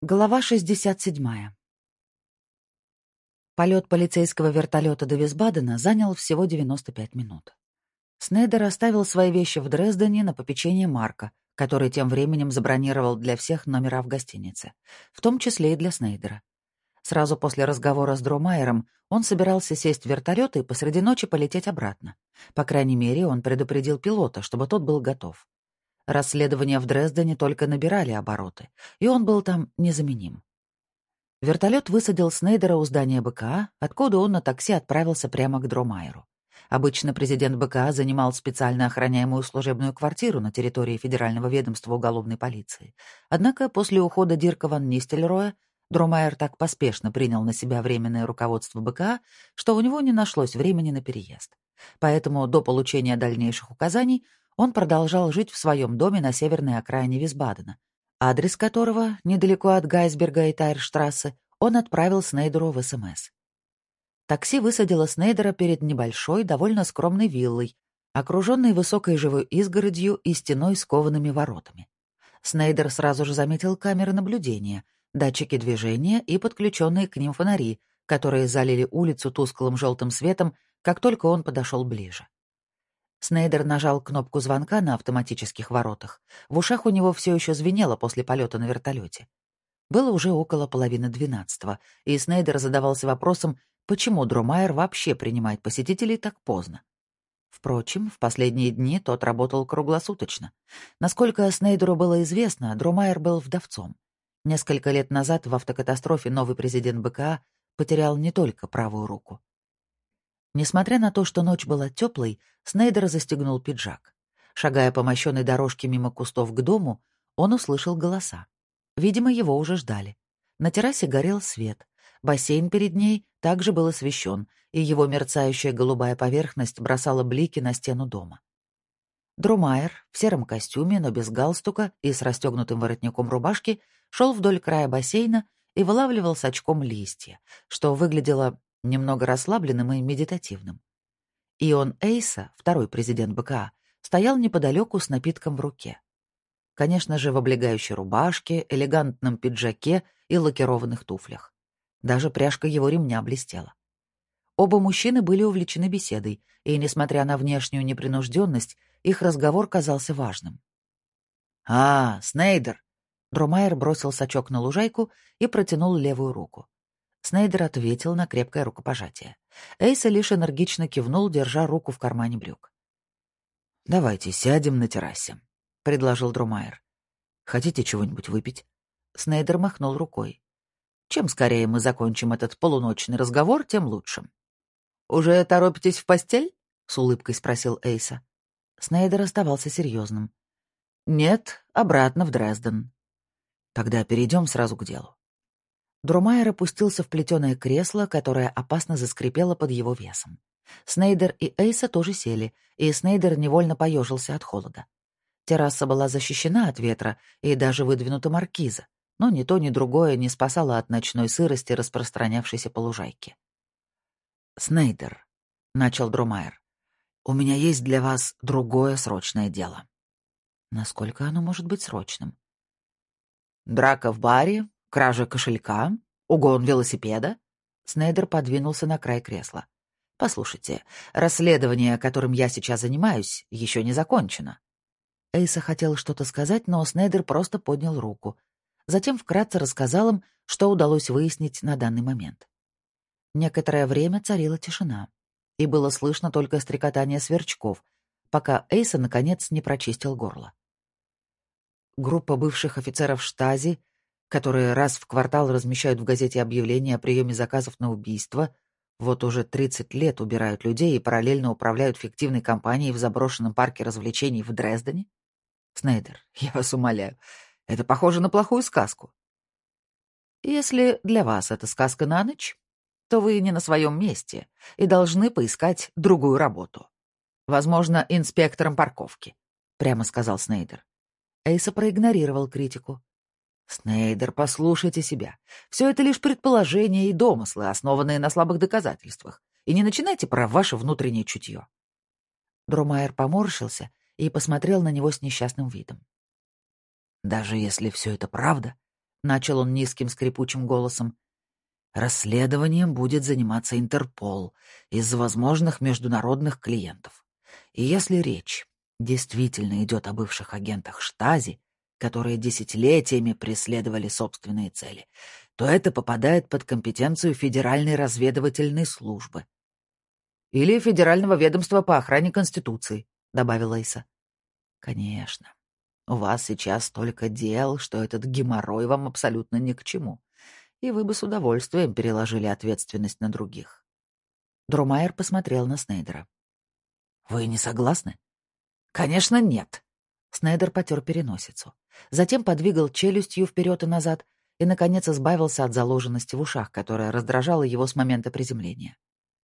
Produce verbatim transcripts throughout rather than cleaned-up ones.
Глава шестьдесят седьмая. Полет полицейского вертолета до Висбадена занял всего девяносто пять минут. Снейдер оставил свои вещи в Дрездене на попечение Марка, который тем временем забронировал для всех номера в гостинице, в том числе и для Снейдера. Сразу после разговора с Дромайером он собирался сесть в вертолет и посреди ночи полететь обратно. По крайней мере, он предупредил пилота, чтобы тот был готов. Расследования в Дрездене только набирали обороты, и он был там незаменим. Вертолет высадил Снейдера у здания БКА, откуда он на такси отправился прямо к Дромайеру. Обычно президент БКА занимал специально охраняемую служебную квартиру на территории Федерального ведомства уголовной полиции. Однако после ухода Дирка ван Нистельроя Дромайер так поспешно принял на себя временное руководство БКА, что у него не нашлось времени на переезд. Поэтому до получения дальнейших указаний он продолжал жить в своем доме на северной окраине Висбадена, адрес которого, недалеко от Гайсберга и Тайрштрассе, он отправил Снейдеру в СМС. Такси высадило Снейдера перед небольшой, довольно скромной виллой, окруженной высокой живой изгородью и стеной с коваными воротами. Снейдер сразу же заметил камеры наблюдения, датчики движения и подключенные к ним фонари, которые залили улицу тусклым желтым светом, как только он подошел ближе. Снейдер нажал кнопку звонка на автоматических воротах. В ушах у него все еще звенело после полета на вертолете. Было уже около половины двенадцатого, и Снейдер задавался вопросом, почему Дромайер вообще принимает посетителей так поздно. Впрочем, в последние дни тот работал круглосуточно. Насколько Снейдеру было известно, Дромайер был вдовцом. Несколько лет назад в автокатастрофе новый президент БКА потерял не только правую руку. Несмотря на то, что ночь была теплой, Снейдер застегнул пиджак. Шагая по мощенной дорожке мимо кустов к дому, он услышал голоса. Видимо, его уже ждали. На террасе горел свет. Бассейн перед ней также был освещен, и его мерцающая голубая поверхность бросала блики на стену дома. Дромайер в сером костюме, но без галстука и с расстегнутым воротником рубашки шел вдоль края бассейна и вылавливал с очком листья, что выглядело немного расслабленным и медитативным. Ион Эйса, второй президент БКА, стоял неподалеку с напитком в руке. Конечно же, в облегающей рубашке, элегантном пиджаке и лакированных туфлях. Даже пряжка его ремня блестела. Оба мужчины были увлечены беседой, и, несмотря на внешнюю непринужденность, их разговор казался важным. «А, Снейдер!» Дромайер бросил сачок на лужайку и протянул левую руку. Снейдер ответил на крепкое рукопожатие. Эйса лишь энергично кивнул, держа руку в кармане брюк. «Давайте сядем на террасе», — предложил Дромайер. «Хотите чего-нибудь выпить?» Снейдер махнул рукой. «Чем скорее мы закончим этот полуночный разговор, тем лучше». «Уже торопитесь в постель?» — с улыбкой спросил Эйса. Снейдер оставался серьезным. «Нет, обратно в Дрезден». «Тогда перейдем сразу к делу». Дромайер опустился в плетеное кресло, которое опасно заскрипело под его весом. Снейдер и Эйса тоже сели, и Снейдер невольно поежился от холода. Терраса была защищена от ветра и даже выдвинута маркиза, но ни то, ни другое не спасало от ночной сырости, распространявшейся по лужайке. «Снейдер», — начал Дромайер, — «у меня есть для вас другое срочное дело». Насколько оно может быть срочным? «Драка в баре, кража кошелька, угон велосипеда?» Снейдер подвинулся на край кресла. «Послушайте, расследование, которым я сейчас занимаюсь, еще не закончено». Эйса хотел что-то сказать, но Снейдер просто поднял руку. Затем вкратце рассказал им, что удалось выяснить на данный момент. Некоторое время царила тишина, и было слышно только стрекотание сверчков, пока Эйса, наконец, не прочистил горло. Группа бывших офицеров Штази, которые раз в квартал размещают в газете объявления о приеме заказов на убийство, вот уже тридцать лет убирают людей и параллельно управляют фиктивной компанией в заброшенном парке развлечений в Дрездене? Снейдер, я вас умоляю, это похоже на плохую сказку. Если для вас это сказка на ночь, то вы не на своем месте и должны поискать другую работу. Возможно, инспектором парковки, — прямо сказал Снейдер. Эйса проигнорировал критику. «Снейдер, послушайте себя. Все это лишь предположения и домыслы, основанные на слабых доказательствах. И не начинайте про ваше внутреннее чутье». Дромайер поморщился и посмотрел на него с несчастным видом. «Даже если все это правда, — начал он низким скрипучим голосом. «Расследованием будет заниматься Интерпол из-за возможных международных клиентов. И если речь действительно идет о бывших агентах Штази, которые десятилетиями преследовали собственные цели, то это попадает под компетенцию Федеральной разведывательной службы. «Или Федерального ведомства по охране Конституции», — добавила Эйса. «Конечно. У вас сейчас столько дел, что этот геморрой вам абсолютно ни к чему, и вы бы с удовольствием переложили ответственность на других». Друмайер посмотрел на Снейдера. «Вы не согласны?» «Конечно, нет». Снейдер потер переносицу. Затем подвигал челюстью вперед и назад и, наконец, избавился от заложенности в ушах, которая раздражала его с момента приземления.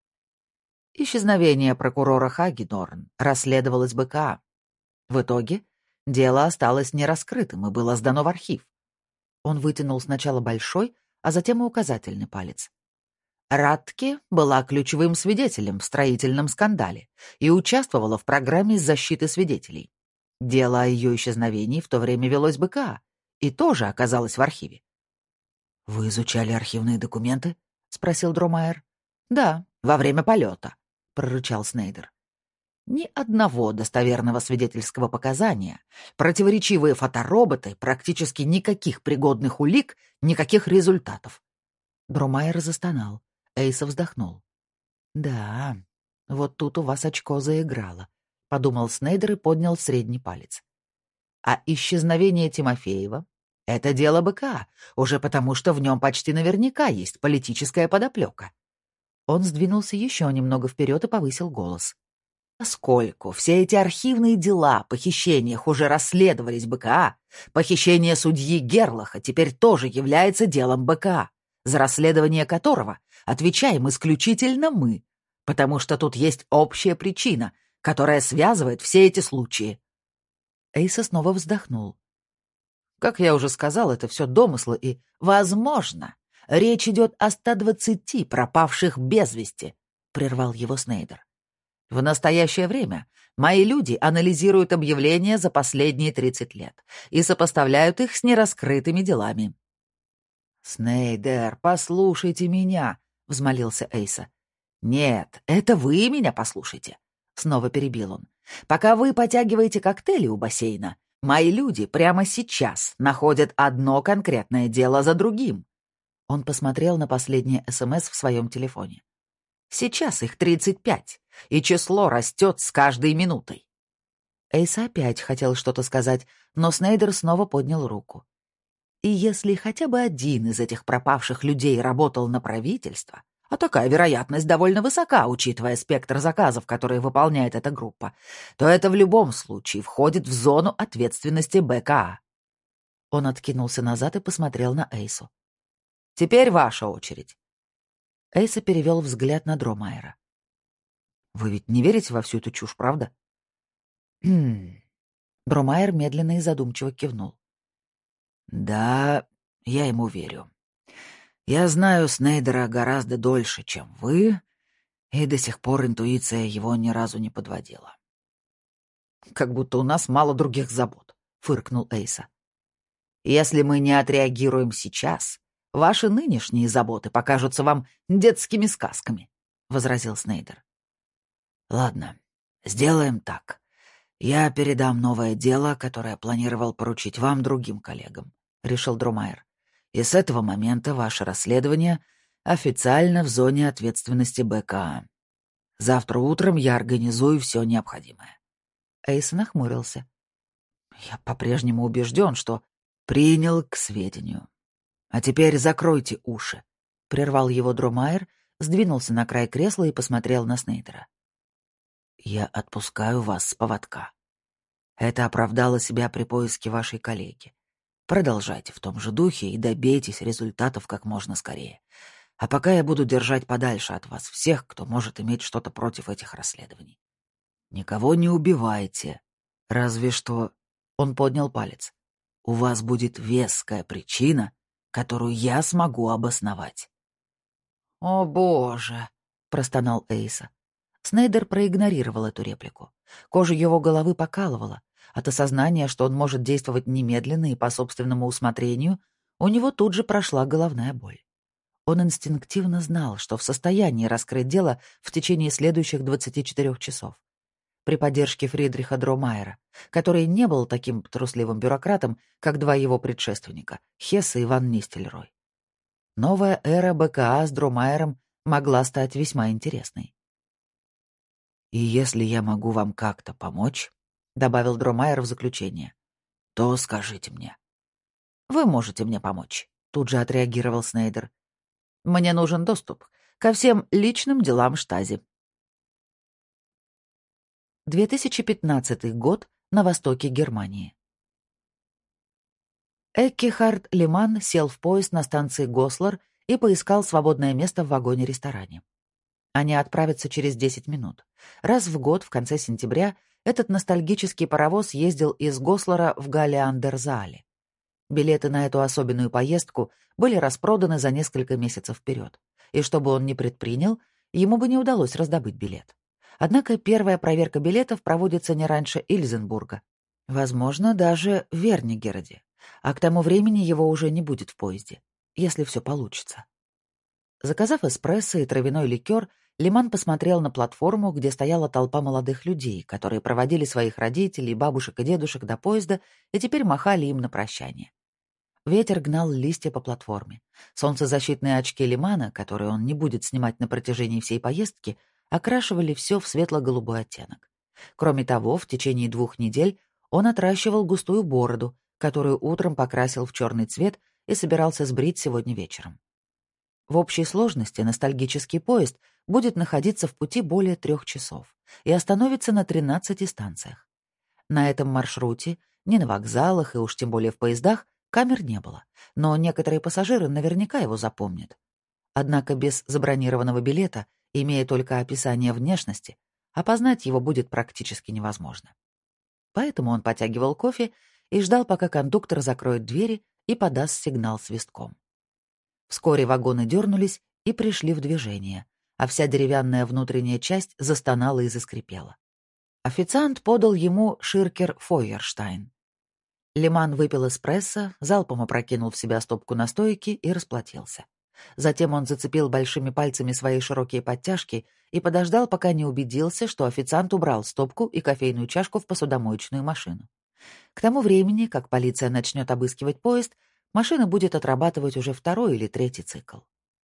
Исчезновение прокурора Хагедорн расследовалось БКА. В итоге дело осталось нераскрытым и было сдано в архив. Он вытянул сначала большой, а затем и указательный палец. Радтке была ключевым свидетелем в строительном скандале и участвовала в программе защиты свидетелей. Дело о ее исчезновении в то время велось БКА и тоже оказалось в архиве. «Вы изучали архивные документы?» — спросил Дромайер. «Да, во время полета», — прорычал Снейдер. «Ни одного достоверного свидетельского показания, противоречивые фотороботы, практически никаких пригодных улик, никаких результатов». Дромайер застонал. Эйса вздохнул. «Да, вот тут у вас очко заиграло», — подумал Снейдер и поднял средний палец. «А исчезновение Тимофеева — это дело БКА, уже потому что в нем почти наверняка есть политическая подоплека». Он сдвинулся еще немного вперед и повысил голос. Поскольку все эти архивные дела о похищениях уже расследовались БКА, похищение судьи Герлаха теперь тоже является делом БКА, за расследование которого отвечаем исключительно мы, потому что тут есть общая причина, которая связывает все эти случаи. Эйса снова вздохнул. Как я уже сказал, это все домыслы и, возможно, речь идет о ста двадцати пропавших без вести, прервал его Снейдер. В настоящее время мои люди анализируют объявления за последние тридцать лет и сопоставляют их с нераскрытыми делами. «Снейдер, послушайте меня», — взмолился Эйса. «Нет, это вы меня послушайте», — снова перебил он. «Пока вы потягиваете коктейли у бассейна, мои люди прямо сейчас находят одно конкретное дело за другим». Он посмотрел на последнее СМС в своем телефоне. «Сейчас их тридцать пять, и число растет с каждой минутой». Эйса опять хотел что-то сказать, но Снейдер снова поднял руку. «И если хотя бы один из этих пропавших людей работал на правительство, а такая вероятность довольно высока, учитывая спектр заказов, которые выполняет эта группа, то это в любом случае входит в зону ответственности БКА». Он откинулся назад и посмотрел на Эйсу. «Теперь ваша очередь». Эйса перевел взгляд на Дромайера. «Вы ведь не верите во всю эту чушь, правда?» «Хм...» Дромайер медленно и задумчиво кивнул. «Да, я ему верю. Я знаю Снейдера гораздо дольше, чем вы, и до сих пор интуиция его ни разу не подводила». «Как будто у нас мало других забот», — фыркнул Эйса. «Если мы не отреагируем сейчас, ваши нынешние заботы покажутся вам детскими сказками», — возразил Снейдер. «Ладно, сделаем так. Я передам новое дело, которое планировал поручить вам другим коллегам», — решил Дромайер. «И с этого момента ваше расследование официально в зоне ответственности БКА. Завтра утром я организую все необходимое». Эйс нахмурился. «Я по-прежнему убежден, что принял к сведению. А теперь закройте уши», — прервал его Дромайер, сдвинулся на край кресла и посмотрел на Снейдера. «Я отпускаю вас с поводка. Это оправдало себя при поиске вашей коллеги. Продолжайте в том же духе и добейтесь результатов как можно скорее. А пока я буду держать подальше от вас всех, кто может иметь что-то против этих расследований. Никого не убивайте. Разве что...» Он поднял палец. «У вас будет веская причина, которую я смогу обосновать». «О, боже!» — простонал Эйса. Снейдер проигнорировал эту реплику. Кожа его головы покалывала. От осознания, что он может действовать немедленно и по собственному усмотрению, У него тут же прошла головная боль. Он инстинктивно знал, что в состоянии раскрыть дело в течение следующих двадцати четырёх часов. При поддержке Фридриха Дромайера, который не был таким трусливым бюрократом, как два его предшественника — Хесс и Ван Нистельрой. Новая эра БКА с Дромайером могла стать весьма интересной. «И если я могу вам как-то помочь», — добавил Дромайер в заключение, — «то скажите мне». «Вы можете мне помочь», — тут же отреагировал Снейдер. «Мне нужен доступ ко всем личным делам Штази». две тысячи пятнадцатый год на востоке Германии. Эккихард Лиман сел в поезд на станции Гослар и поискал свободное место в вагоне-ресторане. Они отправятся через десять минут. Раз в год, в конце сентября, этот ностальгический паровоз ездил из Гослара в Галле-ан-дер-Заале. Билеты на эту особенную поездку были распроданы за несколько месяцев вперед, и что бы он ни предпринял, ему бы не удалось раздобыть билет. Однако первая проверка билетов проводится не раньше Ильзенбурга. Возможно, даже в Вернигероде. А к тому времени его уже не будет в поезде, если все получится. Заказав эспрессо и травяной ликер, Лиман посмотрел на платформу, где стояла толпа молодых людей, которые проводили своих родителей, бабушек и дедушек до поезда и теперь махали им на прощание. Ветер гнал листья по платформе. Солнцезащитные очки Лимана, которые он не будет снимать на протяжении всей поездки, окрашивали все в светло-голубой оттенок. Кроме того, в течение двух недель он отращивал густую бороду, которую утром покрасил в черный цвет и собирался сбрить сегодня вечером. В общей сложности ностальгический поезд будет находиться в пути более трех часов и остановится на тринадцати станциях. На этом маршруте, ни на вокзалах и уж тем более в поездах, камер не было, но некоторые пассажиры наверняка его запомнят. Однако без забронированного билета, имея только описание внешности, опознать его будет практически невозможно. Поэтому он потягивал кофе и ждал, пока кондуктор закроет двери и подаст сигнал свистком. Вскоре вагоны дернулись и пришли в движение, а вся деревянная внутренняя часть застонала и заскрипела. Официант подал ему ширкер Фойерштайн. Лиман выпил эспрессо, залпом опрокинул в себя стопку настойки и расплатился. Затем он зацепил большими пальцами свои широкие подтяжки и подождал, пока не убедился, что официант убрал стопку и кофейную чашку в посудомоечную машину. К тому времени, как полиция начнет обыскивать поезд, машина будет отрабатывать уже второй или третий цикл.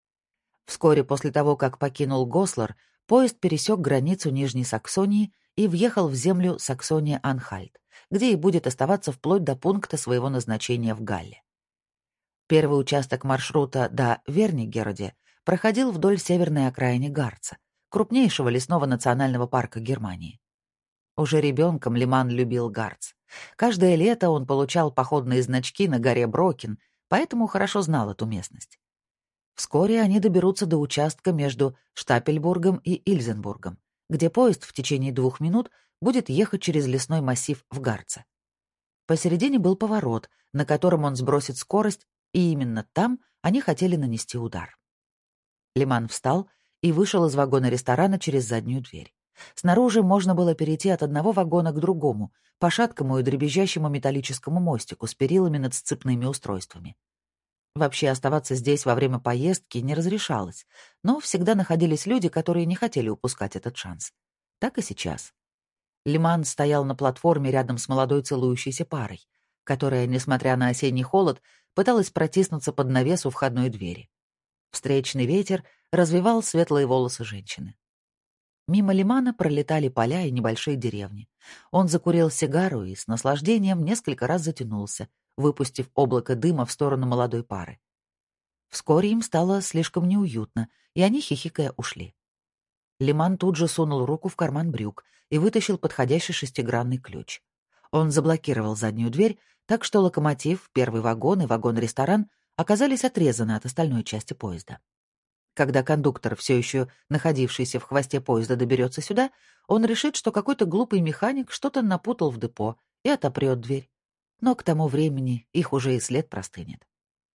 Вскоре после того, как покинул Гослар, поезд пересек границу Нижней Саксонии и въехал в землю Саксония-Анхальт, где и будет оставаться вплоть до пункта своего назначения в Галле. Первый участок маршрута до Вернигероде проходил вдоль северной окраины Гарца, крупнейшего лесного национального парка Германии. Уже ребенком Лиман любил Гарц. Каждое лето он получал походные значки на горе Брокен, поэтому хорошо знал эту местность. Вскоре они доберутся до участка между Штапельбургом и Ильзенбургом, где поезд в течение двух минут будет ехать через лесной массив в Гарце. Посередине был поворот, на котором он сбросит скорость, и именно там они хотели нанести удар. Лиман встал и вышел из вагона ресторана через заднюю дверь. Снаружи можно было перейти от одного вагона к другому, по шаткому и дребезжащему металлическому мостику с перилами над сцепными устройствами. Вообще оставаться здесь во время поездки не разрешалось, но всегда находились люди, которые не хотели упускать этот шанс. Так и сейчас. Лиман стоял на платформе рядом с молодой целующейся парой, которая, несмотря на осенний холод, пыталась протиснуться под навес у входной двери. Встречный ветер развевал светлые волосы женщины. Мимо Лимана пролетали поля и небольшие деревни. Он закурил сигару и с наслаждением несколько раз затянулся, выпустив облако дыма в сторону молодой пары. Вскоре им стало слишком неуютно, и они, хихикая, ушли. Лиман тут же сунул руку в карман брюк и вытащил подходящий шестигранный ключ. Он заблокировал заднюю дверь, так что локомотив, первый вагон и вагон-ресторан оказались отрезаны от остальной части поезда. Когда кондуктор, все еще находившийся в хвосте поезда, доберется сюда, он решит, что какой-то глупый механик что-то напутал в депо и отопрет дверь. Но к тому времени их уже и след простынет.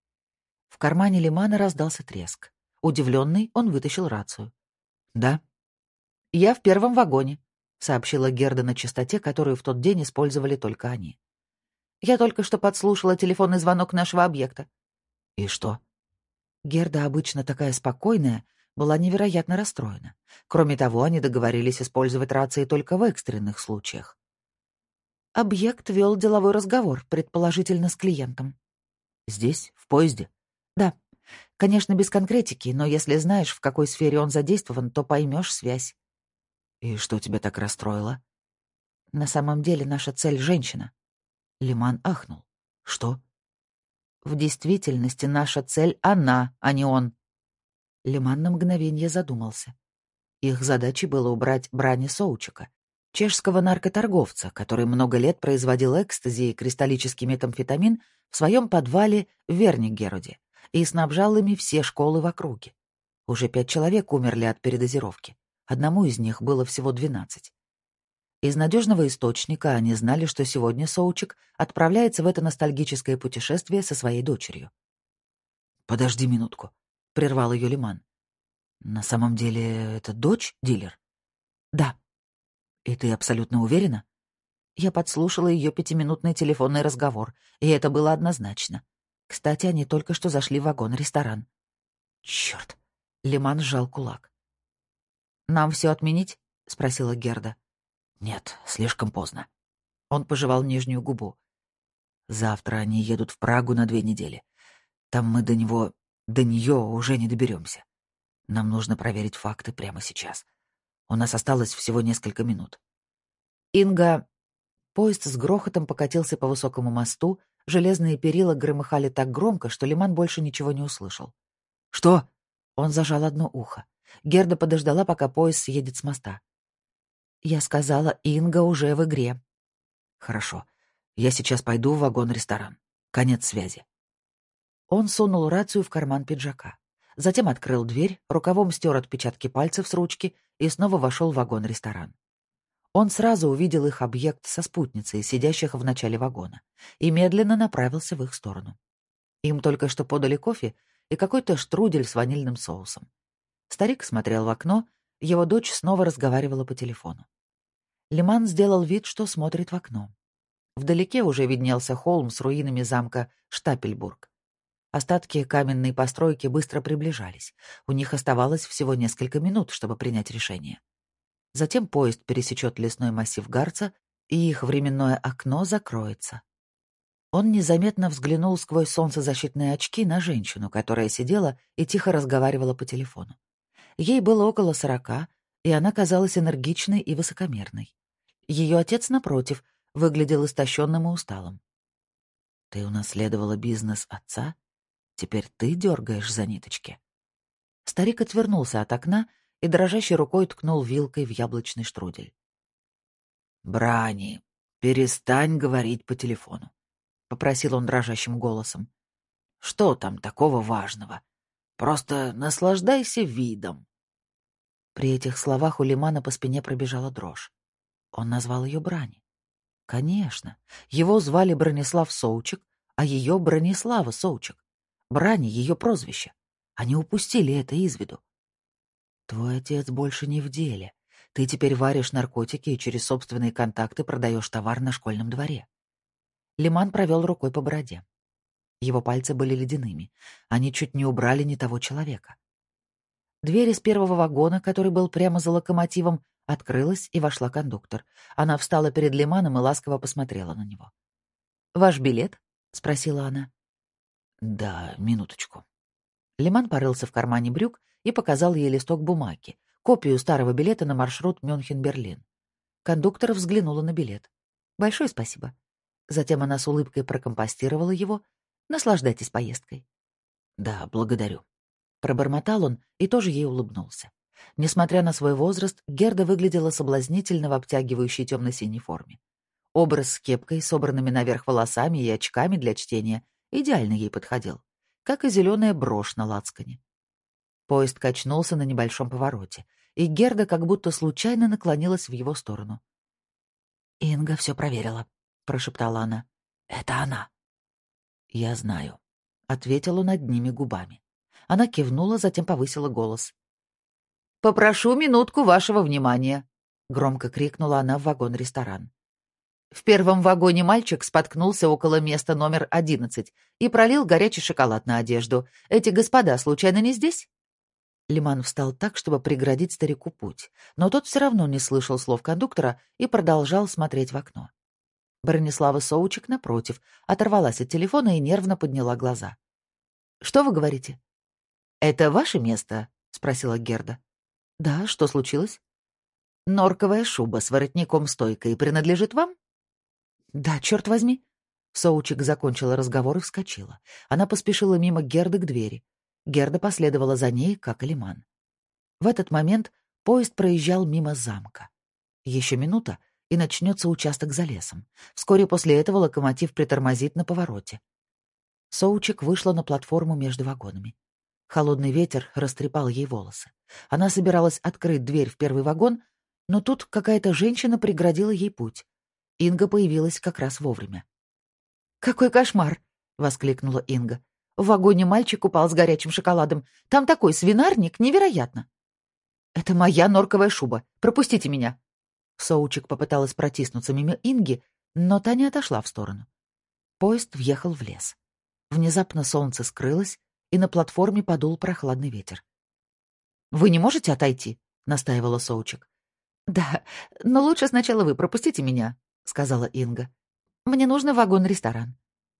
В кармане Лимана раздался треск. Удивленный, он вытащил рацию. «Да». «Я в первом вагоне», — сообщила Герда на частоте, которую в тот день использовали только они. «Я только что подслушала телефонный звонок нашего объекта». «И что?» Герда, обычно такая спокойная, была невероятно расстроена. Кроме того, они договорились использовать рации только в экстренных случаях. Объект вел деловой разговор, предположительно с клиентом. «Здесь? В поезде?» Да, конечно, без конкретики, но если знаешь, в какой сфере он задействован, то поймешь связь. «И что тебя так расстроило?» На самом деле наша цель — женщина. Лиман ахнул. «Что?» В действительности наша цель — она, а не он. Лиман на мгновение задумался. Их задачей было убрать Брани Соучика, чешского наркоторговца, который много лет производил экстази и кристаллический метамфетамин в своем подвале в Вернигероде и снабжал ими все школы в округе. Уже пять человек умерли от передозировки. Одному из них было всего двенадцать. Из надежного источника они знали, что сегодня Соучик отправляется в это ностальгическое путешествие со своей дочерью. «Подожди минутку», — прервал ее Лиман. «На самом деле это дочь дилер?» Да, «И ты абсолютно уверена?» я подслушала ее пятиминутный телефонный разговор, и это было однозначно. Кстати, они только что зашли в вагон-ресторан. «Черт!» — Лиман сжал кулак. «Нам все отменить?» — спросила Герда. «Нет, слишком поздно». Он пожевал нижнюю губу. «Завтра они едут в Прагу на две недели. Там мы до него, до нее уже не доберемся. Нам нужно проверить факты прямо сейчас. У нас осталось всего несколько минут». Инга... Поезд с грохотом покатился по высокому мосту, железные перила громыхали так громко, что Лиман больше ничего не услышал. «Что?» Он зажал одно ухо. Герда подождала, пока поезд съедет с моста. «Я сказала, Инга уже в игре». «Хорошо. Я сейчас пойду в вагон-ресторан. Конец связи». Он сунул рацию в карман пиджака. Затем открыл дверь, рукавом стер отпечатки пальцев с ручки и снова вошел в вагон-ресторан. Он сразу увидел их объект со спутницей, сидящих в начале вагона, и медленно направился в их сторону. Им только что подали кофе и какой-то штрудель с ванильным соусом. Старик смотрел в окно, его дочь снова разговаривала по телефону. Лиман сделал вид, что смотрит в окно. Вдалеке уже виднелся холм с руинами замка Штапельбург. Остатки каменной постройки быстро приближались. У них оставалось всего несколько минут, чтобы принять решение. Затем поезд пересечет лесной массив Гарца, и их временное окно закроется. Он незаметно взглянул сквозь солнцезащитные очки на женщину, которая сидела и тихо разговаривала по телефону. Ей было около сорока, и она казалась энергичной и высокомерной. Ее отец, напротив, выглядел истощенным и усталым. «Ты унаследовала бизнес отца? Теперь ты дергаешь за ниточки?» Старик отвернулся от окна и дрожащей рукой ткнул вилкой в яблочный штрудель. «Брани, перестань говорить по телефону», — попросил он дрожащим голосом. «Что там такого важного? Просто наслаждайся видом». При этих словах у Лимана по спине пробежала дрожь. Он назвал ее Брани. Конечно, его звали Бронислав Соучик, а ее Бронислава Соучик. Брани — ее прозвище. Они упустили это из виду. Твой отец больше не в деле. Ты теперь варишь наркотики и через собственные контакты продаешь товар на школьном дворе. Лиман провел рукой по бороде. Его пальцы были ледяными. Они чуть не убрали не того человека. Дверь из первого вагона, который был прямо за локомотивом, открылась, и вошла кондуктор. Она встала перед Лиманом и ласково посмотрела на него. «Ваш билет?» — спросила она. «Да, минуточку». Лиман порылся в кармане брюк и показал ей листок бумаги, копию старого билета на маршрут Мюнхен-Берлин. Кондуктор взглянула на билет. «Большое спасибо». Затем она с улыбкой прокомпостировала его. «Наслаждайтесь поездкой». «Да, благодарю». Пробормотал он и тоже ей улыбнулся. Несмотря на свой возраст, Герда выглядела соблазнительно в обтягивающей темно-синей форме. Образ с кепкой, собранными наверх волосами и очками для чтения идеально ей подходил, как и зеленая брошь на лацкане. Поезд качнулся на небольшом повороте, и Герда как будто случайно наклонилась в его сторону. «Инга все проверила», — прошептала она. «Это она». «Я знаю», — ответил он одними губами. Она кивнула, затем повысила голос. «Попрошу минутку вашего внимания», — громко крикнула она в вагон-ресторан. В первом вагоне мальчик споткнулся около места номер одиннадцать и пролил горячий шоколад на одежду. Эти господа случайно не здесь?» Лиман встал так, чтобы преградить старику путь, но тот все равно не слышал слов кондуктора и продолжал смотреть в окно. Бронислава Соучек, напротив, оторвалась от телефона и нервно подняла глаза. «Что вы говорите?» «Это ваше место?» — спросила Герда. «Да, что случилось?» «Норковая шуба с воротником-стойкой принадлежит вам?» «Да, черт возьми!» Соучек закончила разговор и вскочила. Она поспешила мимо Герды к двери. Герда последовала за ней, как и Лиман. В этот момент поезд проезжал мимо замка. Еще минута, и начнется участок за лесом. Вскоре после этого локомотив притормозит на повороте. Соучек вышла на платформу между вагонами. Холодный ветер растрепал ей волосы. Она собиралась открыть дверь в первый вагон, но тут какая-то женщина преградила ей путь. Инга появилась как раз вовремя. «Какой кошмар!» — воскликнула Инга. «В вагоне мальчик упал с горячим шоколадом. Там такой свинарник, невероятно!» «Это моя норковая шуба. Пропустите меня!» Соучек попыталась протиснуться мимо Инги, но та не отошла в сторону. Поезд въехал в лес. Внезапно солнце скрылось, и на платформе подул прохладный ветер. «Вы не можете отойти?» — настаивала Соучек. «Да, но лучше сначала вы пропустите меня», — сказала Инга. «Мне нужно вагон-ресторан».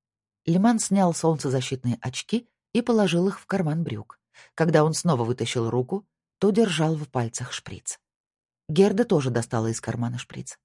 Лиман снял солнцезащитные очки и положил их в карман брюк. Когда он снова вытащил руку, то держал в пальцах шприц. Герда тоже достала из кармана шприц.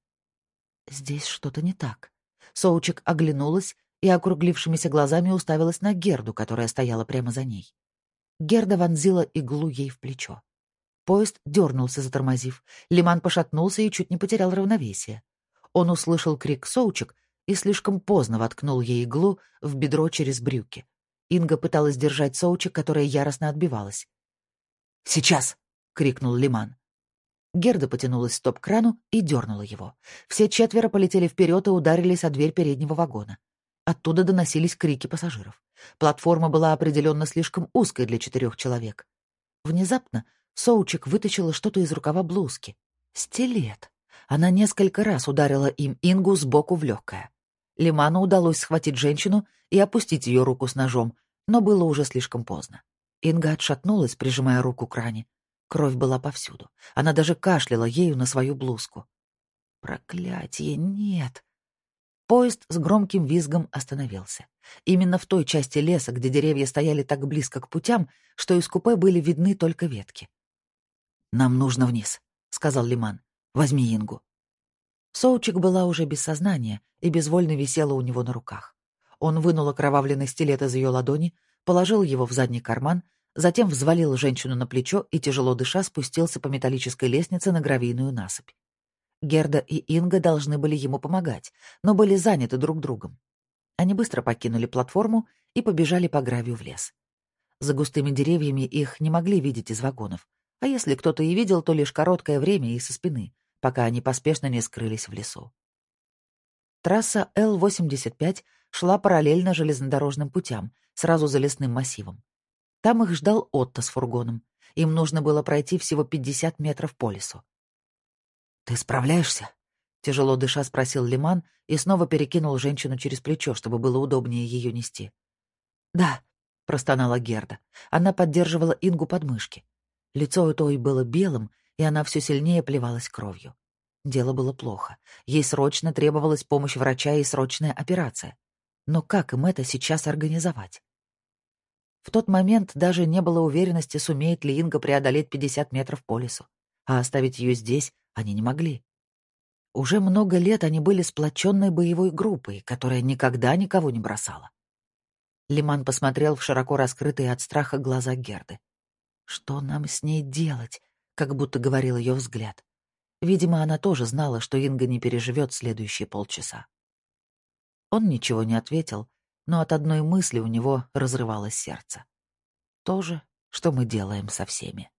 Здесь что-то не так. Соучек оглянулась и округлившимися глазами уставилась на Герду, которая стояла прямо за ней. Герда вонзила иглу ей в плечо. Поезд дернулся, затормозив. Лиман пошатнулся и чуть не потерял равновесие. Он услышал крик Соучек и слишком поздно воткнул ей иглу в бедро через брюки. Инга пыталась держать Соучек, которая яростно отбивалась. «Сейчас!» — крикнул Лиман. Герда потянулась к стоп-крану и дернула его. Все четверо полетели вперед и ударились о дверь переднего вагона. Оттуда доносились крики пассажиров. Платформа была определенно слишком узкой для четырех человек. Внезапно Соучек вытащила что-то из рукава блузки. Стилет. Она несколько раз ударила им Ингу сбоку в легкое. Лиману удалось схватить женщину и опустить ее руку с ножом, но было уже слишком поздно. Инга отшатнулась, прижимая руку к ране. Кровь была повсюду. Она даже кашляла ею на свою блузку. Проклятие, нет! Поезд с громким визгом остановился. Именно в той части леса, где деревья стояли так близко к путям, что из купе были видны только ветки. «Нам нужно вниз», — сказал Лиман. «Возьми Ингу». Соучек была уже без сознания и безвольно висела у него на руках. Он вынул окровавленный стилет из ее ладони, положил его в задний карман, затем взвалил женщину на плечо и, тяжело дыша, спустился по металлической лестнице на гравийную насыпь. Герда и Инга должны были ему помогать, но были заняты друг другом. Они быстро покинули платформу и побежали по гравию в лес. За густыми деревьями их не могли видеть из вагонов, а если кто-то и видел, то лишь короткое время и со спины, пока они поспешно не скрылись в лесу. Трасса Л восемьдесят пять шла параллельно железнодорожным путям, сразу за лесным массивом. Там их ждал Отто с фургоном. Им нужно было пройти всего пятьдесят метров по лесу. «Ты справляешься?» — тяжело дыша спросил Лиман и снова перекинул женщину через плечо, чтобы было удобнее ее нести. «Да», — простонала Герда. Она поддерживала Ингу под мышки. Лицо у той было белым, и она все сильнее плевалась кровью. Дело было плохо. Ей срочно требовалась помощь врача и срочная операция. Но как им это сейчас организовать? В тот момент даже не было уверенности, сумеет ли Инга преодолеть пятьдесят метров по лесу. А оставить ее здесь они не могли. Уже много лет они были сплоченной боевой группой, которая никогда никого не бросала. Лиман посмотрел в широко раскрытые от страха глаза Герды. «Что нам с ней делать?» — как будто говорил ее взгляд. Видимо, она тоже знала, что Инга не переживет следующие полчаса. Он ничего не ответил, но от одной мысли у него разрывалось сердце. То же, что мы делаем со всеми.